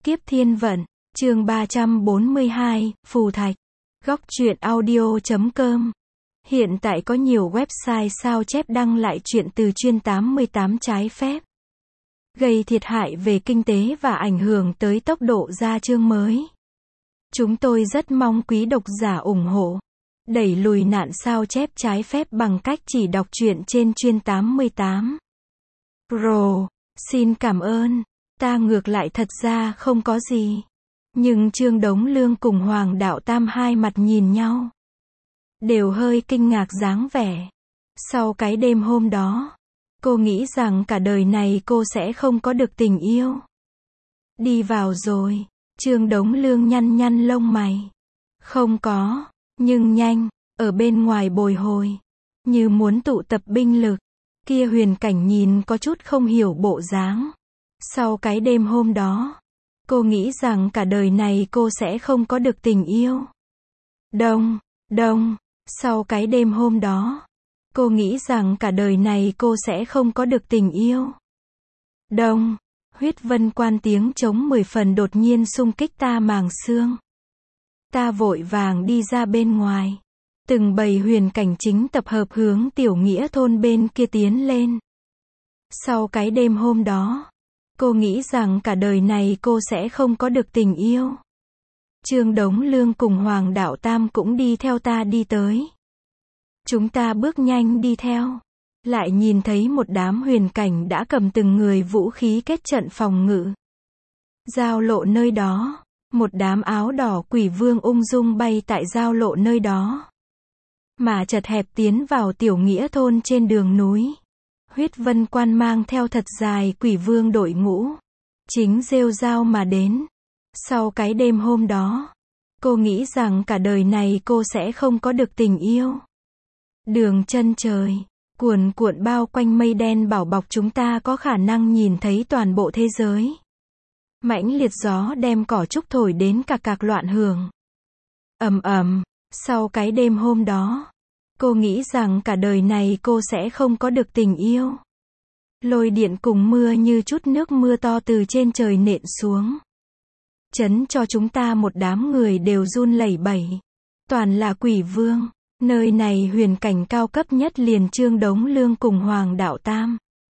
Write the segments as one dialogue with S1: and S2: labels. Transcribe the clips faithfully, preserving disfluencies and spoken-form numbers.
S1: Kiếp thiên vận, chương ba trăm bốn mươi hai, Phù Thạch. Góc truyện audio chấm com. Hiện tại có nhiều website sao chép đăng lại truyện từ chuyên tám mươi tám trái phép, gây thiệt hại về kinh tế và ảnh hưởng tới tốc độ ra chương mới. Chúng tôi rất mong quý độc giả ủng hộ, đẩy lùi nạn sao chép trái phép bằng cách chỉ đọc truyện trên chuyên tám mươi tám. Pro, xin cảm ơn. Ta ngược lại thật ra không có gì. Nhưng Trương Đống Lương cùng Hoàng Đạo Tam hai mặt nhìn nhau, đều hơi kinh ngạc dáng vẻ. Sau cái đêm hôm đó, cô nghĩ rằng cả đời này cô sẽ không có được tình yêu. Đi vào rồi. Trương Đống Lương nhăn nhăn lông mày. Không có, nhưng nhanh, ở bên ngoài bồi hồi, như muốn tụ tập binh lực. Kia Huyền Cảnh nhìn có chút không hiểu bộ dáng. Sau cái đêm hôm đó, cô nghĩ rằng cả đời này cô sẽ không có được tình yêu. Đông, đông, sau cái đêm hôm đó, cô nghĩ rằng cả đời này cô sẽ không có được tình yêu. Đông, huyết vân quan tiếng trống mười phần đột nhiên xung kích ta màng xương. Ta vội vàng đi ra bên ngoài. Từng bầy Huyền Cảnh chính tập hợp hướng Tiểu Nghĩa thôn bên kia tiến lên. Sau cái đêm hôm đó, cô nghĩ rằng cả đời này cô sẽ không có được tình yêu. Trương Đống Lương cùng Hoàng Đạo Tam cũng đi theo ta đi tới. Chúng ta bước nhanh đi theo, lại nhìn thấy một đám Huyền Cảnh đã cầm từng người vũ khí kết trận phòng ngự. Giao lộ nơi đó, một đám áo đỏ quỷ vương ung dung bay tại giao lộ nơi đó, mà chật hẹp tiến vào Tiểu Nghĩa thôn trên đường núi. Huyết vân quan mang theo thật dài quỷ vương đội ngũ, chính rêu rao mà đến. Sau cái đêm hôm đó, cô nghĩ rằng cả đời này cô sẽ không có được tình yêu. Đường chân trời, cuồn cuộn bao quanh mây đen bảo bọc chúng ta có khả năng nhìn thấy toàn bộ thế giới. Mãnh liệt gió đem cỏ trúc thổi đến cạc cạc loạn hưởng. Ầm ầm, sau cái đêm hôm đó, cô nghĩ rằng cả đời này cô sẽ không có được tình yêu. Lôi điện cùng mưa như chút nước mưa to từ trên trời nện xuống, chấn cho chúng ta một đám người đều run lẩy bẩy. Toàn là quỷ vương. Nơi này Huyền Cảnh cao cấp nhất liền Trương Đống Lương cùng Hoàng Đạo Tam.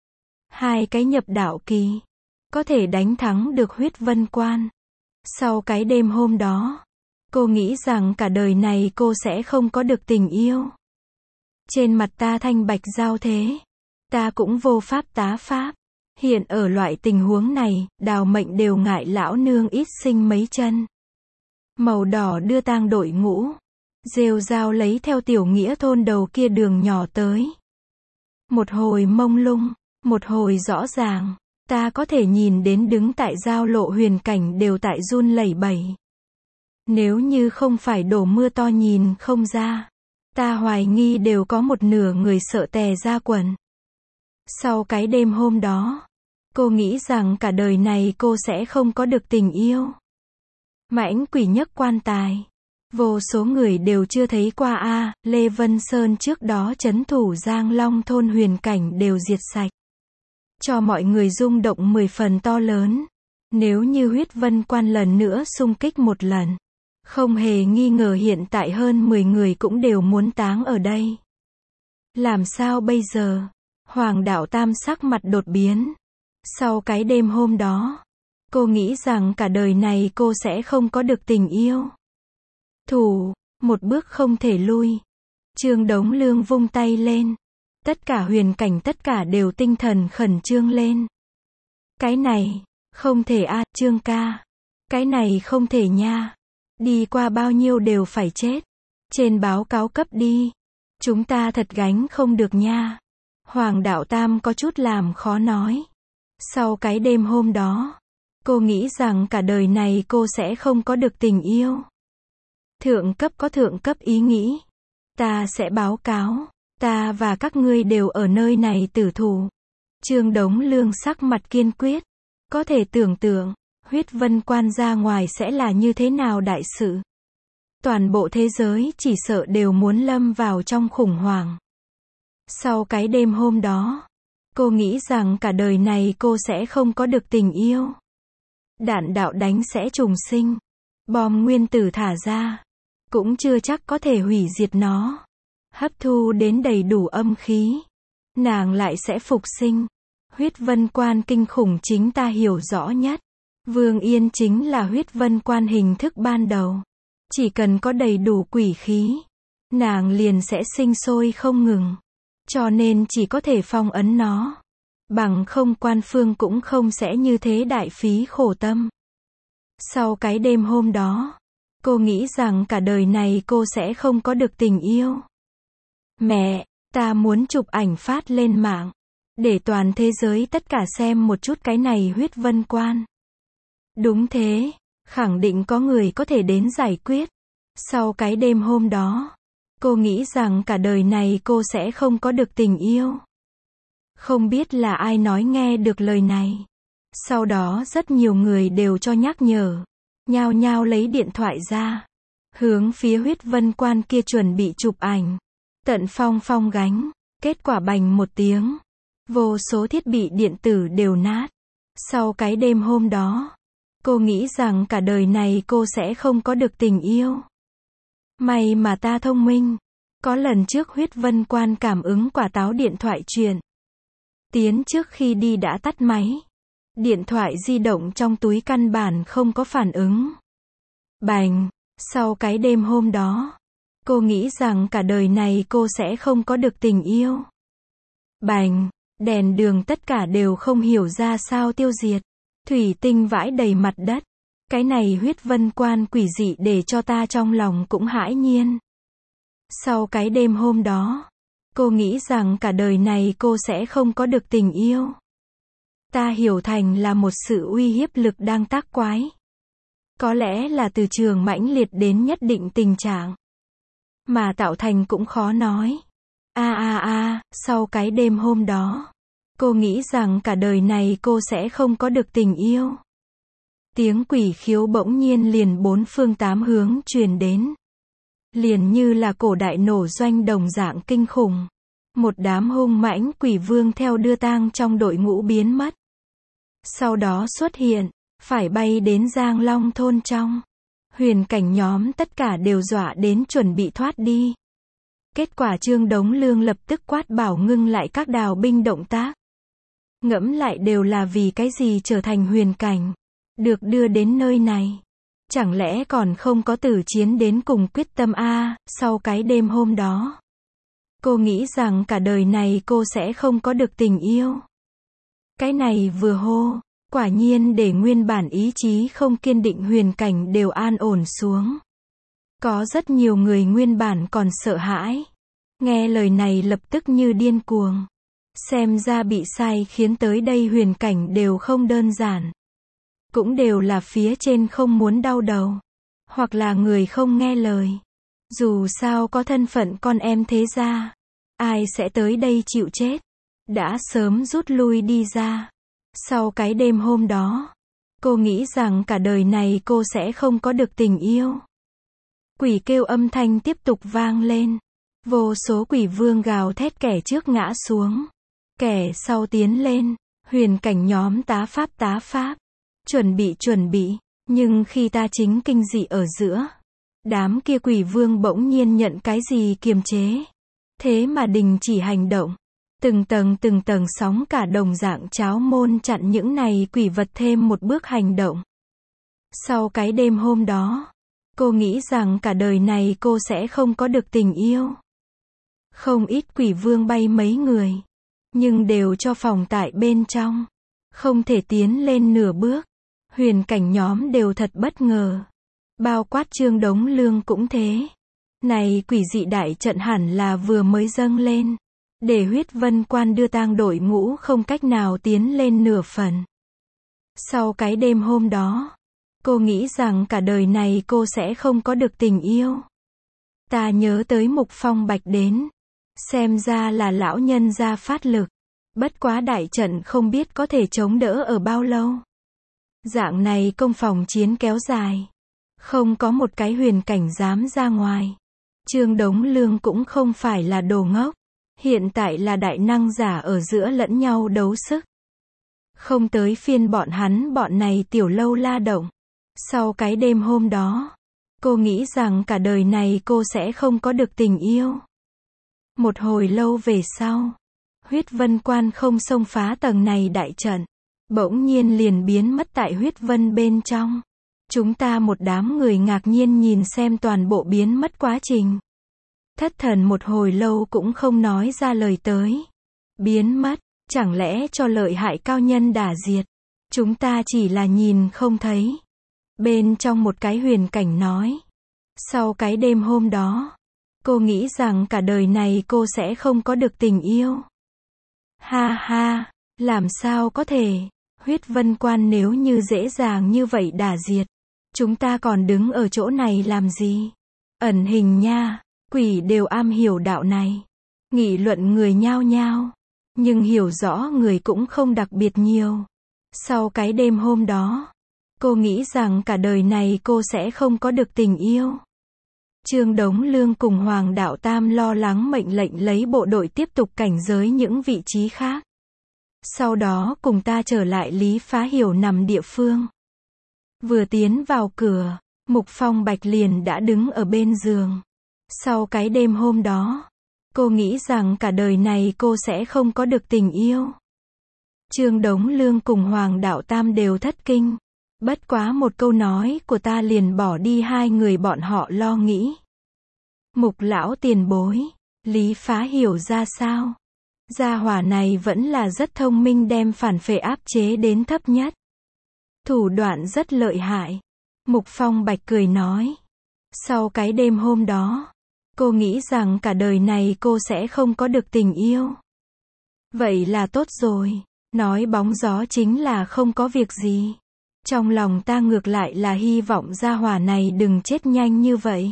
S1: Hai cái nhập đạo kỳ, có thể đánh thắng được huyết vân quan. Sau cái đêm hôm đó, cô nghĩ rằng cả đời này cô sẽ không có được tình yêu. Trên mặt ta thanh bạch giao thế, ta cũng vô pháp tá pháp. Hiện ở loại tình huống này, đào mệnh đều ngại lão nương ít sinh mấy chân. Màu đỏ đưa tang đội ngũ, rêu rao lấy theo Tiểu Nghĩa thôn đầu kia đường nhỏ tới. Một hồi mông lung, một hồi rõ ràng, ta có thể nhìn đến đứng tại giao lộ Huyền Cảnh đều tại run lẩy bẩy. Nếu như không phải đổ mưa to nhìn không ra, ta hoài nghi đều có một nửa người sợ tè ra quần. Sau cái đêm hôm đó, cô nghĩ rằng cả đời này cô sẽ không có được tình yêu. Mãnh quỷ nhấc quan tài, vô số người đều chưa thấy qua a. À, Lê Vân Sơn trước đó trấn thủ Giang Long thôn Huyền Cảnh đều diệt sạch, cho mọi người rung động mười phần to lớn. Nếu như huyết vân quan lần nữa xung kích một lần, không hề nghi ngờ hiện tại hơn mười người cũng đều muốn táng ở đây. Làm sao bây giờ? Hoàng Đạo Tam sắc mặt đột biến. Sau cái đêm hôm đó, cô nghĩ rằng cả đời này cô sẽ không có được tình yêu. Thủ, một bước không thể lui. Trương Đống Lương vung tay lên. Tất cả Huyền Cảnh tất cả đều tinh thần khẩn trương lên. Cái này, không thể a, à, Trương ca. Cái này không thể nha. Đi qua bao nhiêu đều phải chết. Trên báo cáo cấp đi. Chúng ta thật gánh không được nha. Hoàng Đạo Tam có chút làm khó nói. Sau cái đêm hôm đó, cô nghĩ rằng cả đời này cô sẽ không có được tình yêu. Thượng cấp có thượng cấp ý nghĩ. Ta sẽ báo cáo. Ta và các ngươi đều ở nơi này tử thủ. Trương Đống Lương sắc mặt kiên quyết. Có thể tưởng tượng, huyết vân quan ra ngoài sẽ là như thế nào đại sự. Toàn bộ thế giới chỉ sợ đều muốn lâm vào trong khủng hoảng. Sau cái đêm hôm đó, cô nghĩ rằng cả đời này cô sẽ không có được tình yêu. Đạn đạo đánh sẽ trùng sinh. Bom nguyên tử thả ra, cũng chưa chắc có thể hủy diệt nó. Hấp thu đến đầy đủ âm khí, nàng lại sẽ phục sinh. Huyết vân quan kinh khủng chính ta hiểu rõ nhất. Vương Yên chính là huyết vân quan hình thức ban đầu. Chỉ cần có đầy đủ quỷ khí, nàng liền sẽ sinh sôi không ngừng. Cho nên chỉ có thể phong ấn nó. Bằng không quan phương cũng không sẽ như thế đại phí khổ tâm. Sau cái đêm hôm đó, cô nghĩ rằng cả đời này cô sẽ không có được tình yêu. Mẹ, ta muốn chụp ảnh phát lên mạng, để toàn thế giới tất cả xem một chút cái này huyết vân quan. Đúng thế, khẳng định có người có thể đến giải quyết. Sau cái đêm hôm đó, cô nghĩ rằng cả đời này cô sẽ không có được tình yêu. Không biết là ai nói nghe được lời này. Sau đó rất nhiều người đều cho nhắc nhở. Nhao nhao lấy điện thoại ra, hướng phía huyết vân quan kia chuẩn bị chụp ảnh. Tận Phong phong gánh, kết quả bành một tiếng. Vô số thiết bị điện tử đều nát. Sau cái đêm hôm đó, cô nghĩ rằng cả đời này cô sẽ không có được tình yêu. May mà ta thông minh. Có lần trước huyết vân quan cảm ứng quả táo điện thoại truyền tiến trước khi đi đã tắt máy. Điện thoại di động trong túi căn bản không có phản ứng. Bành, sau cái đêm hôm đó, cô nghĩ rằng cả đời này cô sẽ không có được tình yêu. Bành, đèn đường tất cả đều không hiểu ra sao tiêu diệt. Thủy tinh vãi đầy mặt đất. Cái này huyết vân quan quỷ dị để cho ta trong lòng cũng hãi nhiên. Sau cái đêm hôm đó, cô nghĩ rằng cả đời này cô sẽ không có được tình yêu. Ta hiểu thành là một sự uy hiếp lực đang tác quái. Có lẽ là từ trường mãnh liệt đến nhất định tình trạng. Mà tạo thành cũng khó nói. A a a, sau cái đêm hôm đó, cô nghĩ rằng cả đời này cô sẽ không có được tình yêu. Tiếng quỷ khiếu bỗng nhiên liền bốn phương tám hướng truyền đến. Liền như là cổ đại nổ doanh đồng dạng kinh khủng. Một đám hung mãnh quỷ vương theo đưa tang trong đội ngũ biến mất. Sau đó xuất hiện, phải bay đến Giang Long thôn trong. Huyền cảnh nhóm tất cả đều dọa đến chuẩn bị thoát đi. Kết quả Trương Đống Lương lập tức quát bảo ngưng lại các đào binh động tác. Ngẫm lại đều là vì cái gì trở thành huyền cảnh, được đưa đến nơi này. Chẳng lẽ còn không có tử chiến đến cùng quyết tâm a? Sau cái đêm hôm đó, cô nghĩ rằng cả đời này cô sẽ không có được tình yêu. Cái này vừa hô, quả nhiên để nguyên bản ý chí không kiên định huyền cảnh đều an ổn xuống. Có rất nhiều người nguyên bản còn sợ hãi. Nghe lời này lập tức như điên cuồng. Xem ra bị sai khiến tới đây huyền cảnh đều không đơn giản. Cũng đều là phía trên không muốn đau đầu. Hoặc là người không nghe lời. Dù sao có thân phận con em thế gia, ai sẽ tới đây chịu chết. Đã sớm rút lui đi ra. Sau cái đêm hôm đó, cô nghĩ rằng cả đời này cô sẽ không có được tình yêu. Quỷ kêu âm thanh tiếp tục vang lên. Vô số quỷ vương gào thét, kẻ trước ngã xuống, kẻ sau tiến lên. Huyền cảnh nhóm tá pháp tá pháp, chuẩn bị chuẩn bị. Nhưng khi ta chính kinh dị ở giữa, đám kia quỷ vương bỗng nhiên nhận cái gì kiềm chế. Thế mà đình chỉ hành động. Từng tầng từng tầng sóng cả đồng dạng cháo môn chặn những này quỷ vật thêm một bước hành động. Sau cái đêm hôm đó, cô nghĩ rằng cả đời này cô sẽ không có được tình yêu. Không ít quỷ vương bay mấy người, nhưng đều cho phòng tại bên trong. Không thể tiến lên nửa bước. Huyền cảnh nhóm đều thật bất ngờ. Bao quát Trương Đống Lương cũng thế. Này quỷ dị đại trận hẳn là vừa mới dâng lên. Để huyết vân quan đưa tang đội ngũ không cách nào tiến lên nửa phần. Sau cái đêm hôm đó, cô nghĩ rằng cả đời này cô sẽ không có được tình yêu. Ta nhớ tới Mục Phong Bạch đến. Xem ra là lão nhân ra phát lực. Bất quá đại trận không biết có thể chống đỡ ở bao lâu. Dạng này công phòng chiến kéo dài. Không có một cái huyền cảnh dám ra ngoài. Trương Đống Lương cũng không phải là đồ ngốc. Hiện tại là đại năng giả ở giữa lẫn nhau đấu sức. Không tới phiên bọn hắn bọn này tiểu lâu la động. Sau cái đêm hôm đó, cô nghĩ rằng cả đời này cô sẽ không có được tình yêu. Một hồi lâu về sau, huyết vân quan không xông phá tầng này đại trận, bỗng nhiên liền biến mất tại huyết vân bên trong. Chúng ta một đám người ngạc nhiên nhìn xem toàn bộ biến mất quá trình. Thất thần một hồi lâu cũng không nói ra lời tới. Biến mất, chẳng lẽ cho lợi hại cao nhân đả diệt? Chúng ta chỉ là nhìn không thấy. Bên trong một cái huyền cảnh nói. Sau cái đêm hôm đó, cô nghĩ rằng cả đời này cô sẽ không có được tình yêu. Ha ha, làm sao có thể? Huyết vân quan nếu như dễ dàng như vậy đả diệt, chúng ta còn đứng ở chỗ này làm gì? Ẩn hình nha, quỷ đều am hiểu đạo này. Nghị luận người nhao nhao, nhưng hiểu rõ người cũng không đặc biệt nhiều. Sau cái đêm hôm đó, cô nghĩ rằng cả đời này cô sẽ không có được tình yêu. Trương Đống Lương cùng Hoàng Đạo Tam lo lắng mệnh lệnh lấy bộ đội tiếp tục cảnh giới những vị trí khác. Sau đó cùng ta trở lại Lý Phá Hiểu nằm địa phương. Vừa tiến vào cửa, Mục Phong Bạch liền đã đứng ở bên giường. Sau cái đêm hôm đó, cô nghĩ rằng cả đời này cô sẽ không có được tình yêu. Trương Đống Lương cùng Hoàng Đạo Tam đều thất kinh. Bất quá một câu nói của ta liền bỏ đi hai người bọn họ lo nghĩ. Mục lão tiền bối, Lý Phá Hiểu ra sao? Gia hỏa này vẫn là rất thông minh, đem phản phệ áp chế đến thấp nhất. Thủ đoạn rất lợi hại. Mục Phong Bạch cười nói. Sau cái đêm hôm đó, cô nghĩ rằng cả đời này cô sẽ không có được tình yêu. Vậy là tốt rồi. Nói bóng gió chính là không có việc gì. Trong lòng ta ngược lại là hy vọng gia hỏa này đừng chết nhanh như vậy.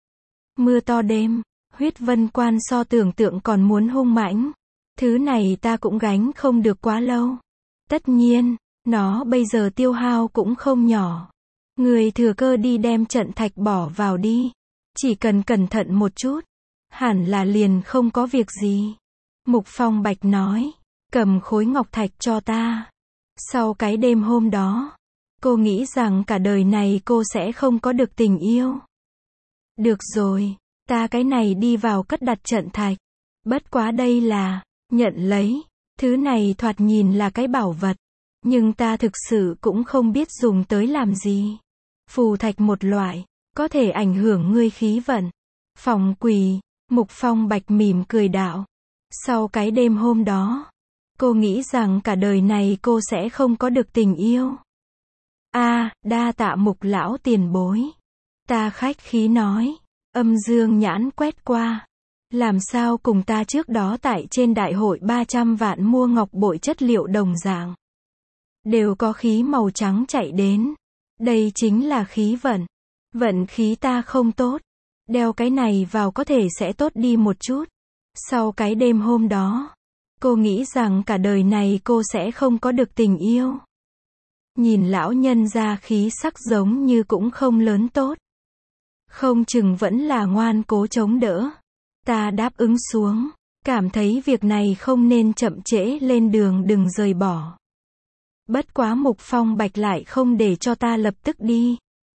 S1: Mưa to đêm, huyết vân quan so tưởng tượng còn muốn hung mãnh. Thứ này ta cũng gánh không được quá lâu. Tất nhiên, nó bây giờ tiêu hao cũng không nhỏ. Người thừa cơ đi đem trận thạch bỏ vào đi. Chỉ cần cẩn thận một chút, hẳn là liền không có việc gì. Mục Phong Bạch nói, cầm khối ngọc thạch cho ta. Sau cái đêm hôm đó, cô nghĩ rằng cả đời này cô sẽ không có được tình yêu. Được rồi, ta cái này đi vào cất đặt trận thạch. Bất quá đây là, nhận lấy, thứ này thoạt nhìn là cái bảo vật. Nhưng ta thực sự cũng không biết dùng tới làm gì. Phù thạch một loại, có thể ảnh hưởng ngươi khí vận. Phòng quỳ, Mục Phong Bạch mỉm cười đạo. Sau cái đêm hôm đó, cô nghĩ rằng cả đời này cô sẽ không có được tình yêu. A, à, đa tạ Mục lão tiền bối. Ta khách khí nói, âm dương nhãn quét qua. Làm sao cùng ta trước đó tại trên đại hội ba trăm vạn mua ngọc bội chất liệu đồng dạng. Đều có khí màu trắng chạy đến. Đây chính là khí vận. Vận khí ta không tốt. Đeo cái này vào có thể sẽ tốt đi một chút. Sau cái đêm hôm đó, cô nghĩ rằng cả đời này cô sẽ không có được tình yêu. Nhìn lão nhân ra khí sắc giống như cũng không lớn tốt. Không chừng vẫn là ngoan cố chống đỡ. Ta đáp ứng xuống, cảm thấy việc này không nên chậm trễ, lên đường đừng rời bỏ. Bất quá Mục Phong Bạch lại không để cho ta lập tức đi.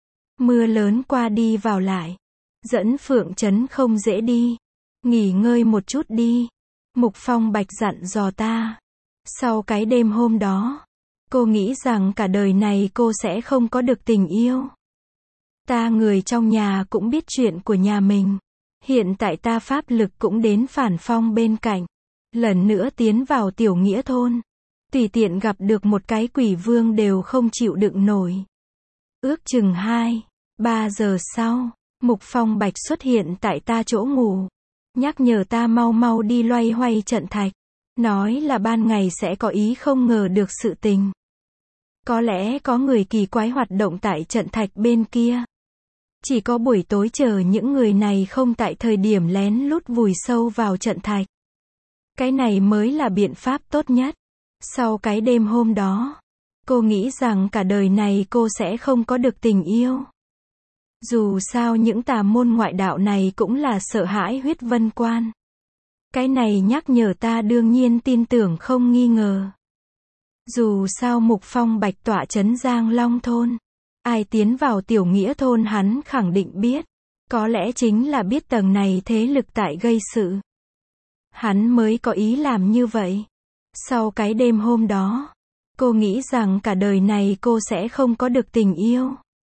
S1: Mưa lớn qua đi vào lại. Dẫn Phượng Trấn không dễ đi. Nghỉ ngơi một chút đi. Mục Phong Bạch dặn dò ta. Sau cái đêm hôm đó, cô nghĩ rằng cả đời này cô sẽ không có được tình yêu. Ta người trong nhà cũng biết chuyện của nhà mình. Hiện tại ta pháp lực cũng đến Phản Phong bên cạnh. Lần nữa tiến vào Tiểu Nghĩa thôn. Tùy tiện gặp được một cái quỷ vương đều không chịu đựng nổi. Ước chừng hai, ba giờ sau, Mục Phong Bạch xuất hiện tại ta chỗ ngủ. Nhắc nhở ta mau mau đi loay hoay trận thạch. Nói là ban ngày sẽ có ý không ngờ được sự tình. Có lẽ có người kỳ quái hoạt động tại trận thạch bên kia. Chỉ có buổi tối chờ những người này không tại thời điểm lén lút vùi sâu vào trận thạch. Cái này mới là biện pháp tốt nhất. Sau cái đêm hôm đó, cô nghĩ rằng cả đời này cô sẽ không có được tình yêu. Dù sao những tà môn ngoại đạo này cũng là sợ hãi huyết vân quan. Cái này nhắc nhở ta đương nhiên tin tưởng không nghi ngờ. Dù sao Mục Phong Bạch tọa trấn Giang Long thôn. Ai tiến vào Tiểu Nghĩa thôn hắn khẳng định biết. Có lẽ chính là biết tầng này thế lực tại gây sự. Hắn mới có ý làm như vậy. Sau cái đêm hôm đó, cô nghĩ rằng cả đời này cô sẽ không có được tình yêu.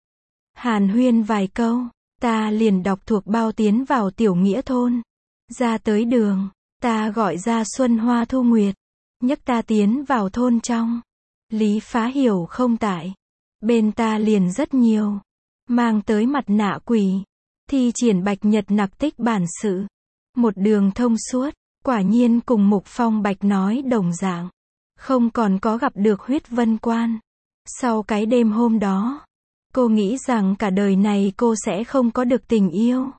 S1: Hàn huyên vài câu, ta liền đọc thuộc bao tiến vào Tiểu Nghĩa thôn. Ra tới đường, ta gọi ra Xuân Hoa Thu Nguyệt, nhấc ta tiến vào thôn trong. Lý Phá Hiểu không tại, bên ta liền rất nhiều, mang tới mặt nạ quỷ, thi triển Bạch Nhật Nặc Tích bản sự, một đường thông suốt, quả nhiên cùng Mục Phong Bạch nói đồng dạng, không còn có gặp được Huyết Vân Quan. Sau cái đêm hôm đó, cô nghĩ rằng cả đời này cô sẽ không có được tình yêu.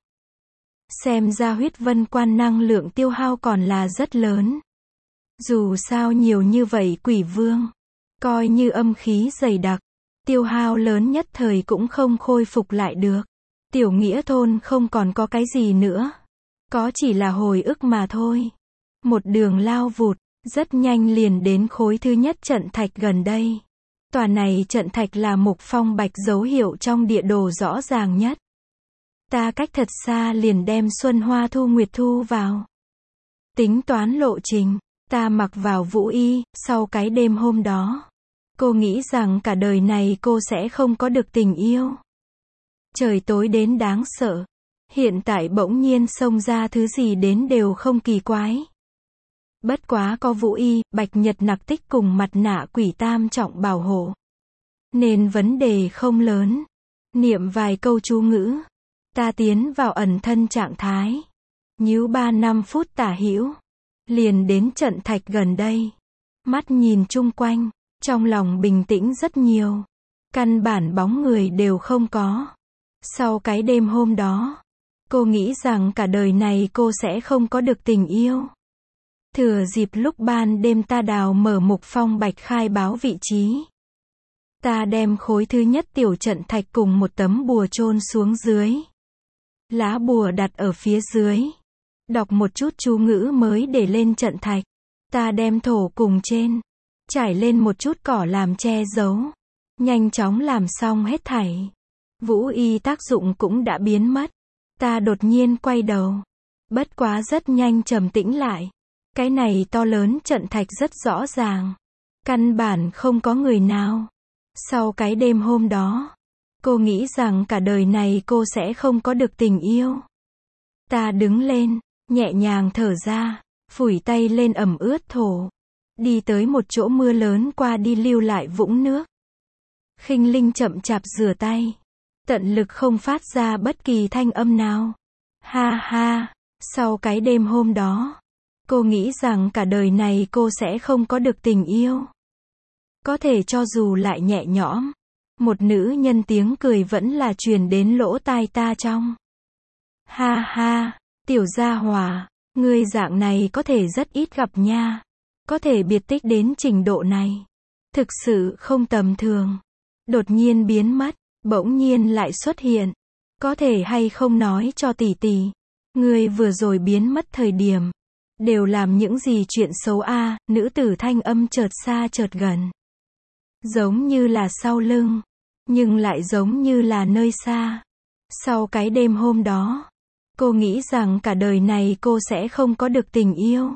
S1: Xem ra Huyết Vân Quan năng lượng tiêu hao còn là rất lớn. Dù sao nhiều như vậy quỷ vương, coi như âm khí dày đặc, tiêu hao lớn nhất thời cũng không khôi phục lại được. Tiểu Nghĩa thôn không còn có cái gì nữa, có chỉ là hồi ức mà thôi. Một đường lao vụt, rất nhanh liền đến khối thứ nhất trận thạch gần đây. Tòa này trận thạch là Mục Phong Bạch dấu hiệu trong địa đồ rõ ràng nhất. Ta cách thật xa liền đem Xuân Hoa Thu Nguyệt thu vào. Tính toán lộ trình, ta mặc vào vũ y, sau cái đêm hôm đó. Cô nghĩ rằng cả đời này cô sẽ không có được tình yêu. Trời tối đến đáng sợ. Hiện tại bỗng nhiên xông ra thứ gì đến đều không kỳ quái. Bất quá có vũ y, Bạch Nhật Nặc Tích cùng mặt nạ quỷ tam trọng bảo hộ. Nên vấn đề không lớn. Niệm vài câu chú ngữ. Ta tiến vào ẩn thân trạng thái. Nhíu ba năm phút tả hữu. Liền đến trận thạch gần đây. Mắt nhìn chung quanh. Trong lòng bình tĩnh rất nhiều. Căn bản bóng người đều không có. Sau cái đêm hôm đó, cô nghĩ rằng cả đời này cô sẽ không có được tình yêu. Thừa dịp lúc ban đêm ta đào mở Mục Phong Bạch khai báo vị trí. Ta đem khối thứ nhất tiểu trận thạch cùng một tấm bùa chôn xuống dưới. Lá bùa đặt ở phía dưới. Đọc một chút chú ngữ mới để lên trận thạch. Ta đem thổ cùng trên. Trải lên một chút cỏ làm che giấu. Nhanh chóng làm xong hết thảy. Vũ y tác dụng cũng đã biến mất. Ta đột nhiên quay đầu. Bất quá rất nhanh trầm tĩnh lại. Cái này to lớn trận thạch rất rõ ràng. Căn bản không có người nào. Sau cái đêm hôm đó, cô nghĩ rằng cả đời này cô sẽ không có được tình yêu. Ta đứng lên, nhẹ nhàng thở ra, phủi tay lên ẩm ướt thổ. Đi tới một chỗ mưa lớn qua đi lưu lại vũng nước. Khinh Linh chậm chạp rửa tay. Tận lực không phát ra bất kỳ thanh âm nào. Ha ha, sau cái đêm hôm đó, cô nghĩ rằng cả đời này cô sẽ không có được tình yêu. Có thể cho dù lại nhẹ nhõm, một nữ nhân tiếng cười vẫn là truyền đến lỗ tai ta trong. Ha ha, tiểu gia hỏa, ngươi dạng này có thể rất ít gặp nha. Có thể biệt tích đến trình độ này. Thực sự không tầm thường. Đột nhiên biến mất, bỗng nhiên lại xuất hiện. Có thể hay không nói cho tỷ tỷ. Ngươi vừa rồi biến mất thời điểm. Đều làm những gì chuyện xấu a à, nữ tử thanh âm chợt xa chợt gần. Giống như là sau lưng. Nhưng lại giống như là nơi xa. Sau cái đêm hôm đó. Cô nghĩ rằng cả đời này cô sẽ không có được tình yêu.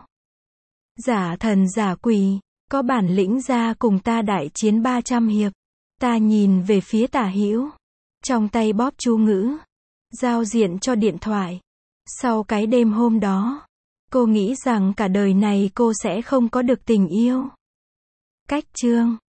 S1: Giả thần giả quỷ, có bản lĩnh ra cùng ta đại chiến ba trăm hiệp. Ta nhìn về phía tả hữu, trong tay bóp chú ngữ, giao diện cho điện thoại. Sau cái đêm hôm đó, cô nghĩ rằng cả đời này cô sẽ không có được tình yêu. Cách chương